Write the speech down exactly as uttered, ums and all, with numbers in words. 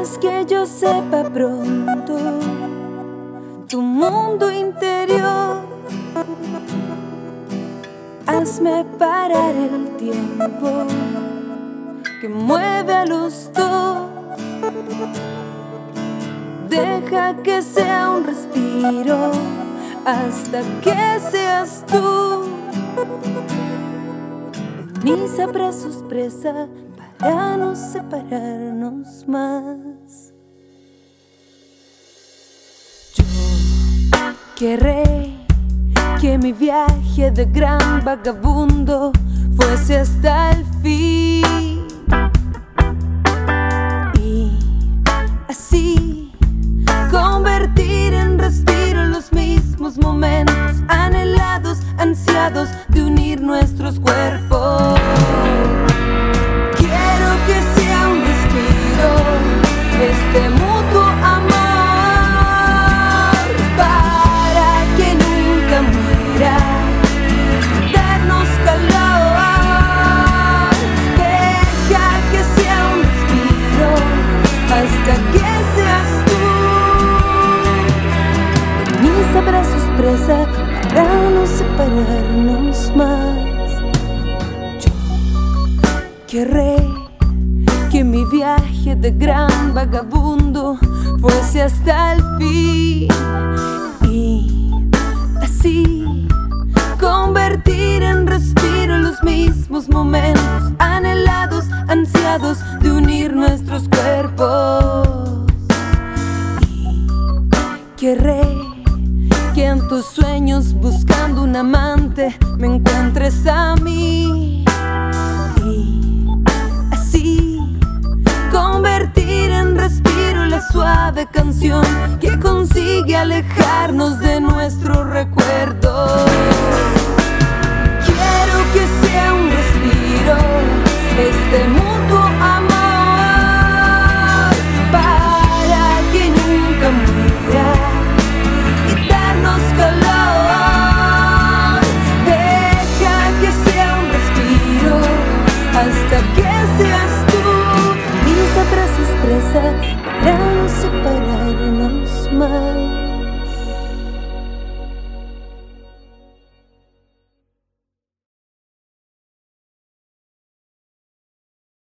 ¿Quieres que yo sepa pronto tu mundo interior? Hazme parar el tiempo que mueve a los dos. Deja que sea un respiro hasta que seas tú. En mis abrazos presa para no separarnos más. Yo querré que mi viaje de gran vagabundo fuese hasta el fin, y así convertir en respiro los mismos momentos anhelados, ansiados de unir nuestros cuerpos. Quiero que sea un respiro este mutuo amor, para que nunca muera, darnos calor. Deja que sea un respiro hasta que seas tú. En mis abrazos presa para no separarnos más. Yo querré que mi viaje de gran vagabundo fuese hasta el fin, y así convertir en respiro los mismos momentos anhelados, ansiados de unir nuestros cuerpos. Y querré que en tus sueños, buscando un amante, me encuentres a mí, y así convertir en respiro la suave canción que consigue alejarnos de nuestros recuerdos. Quiero que sea un respiro este mutuo amor, para que nunca muera y darnos calor. Deja que sea un respiro hasta que seas tú. Mis abrazos presa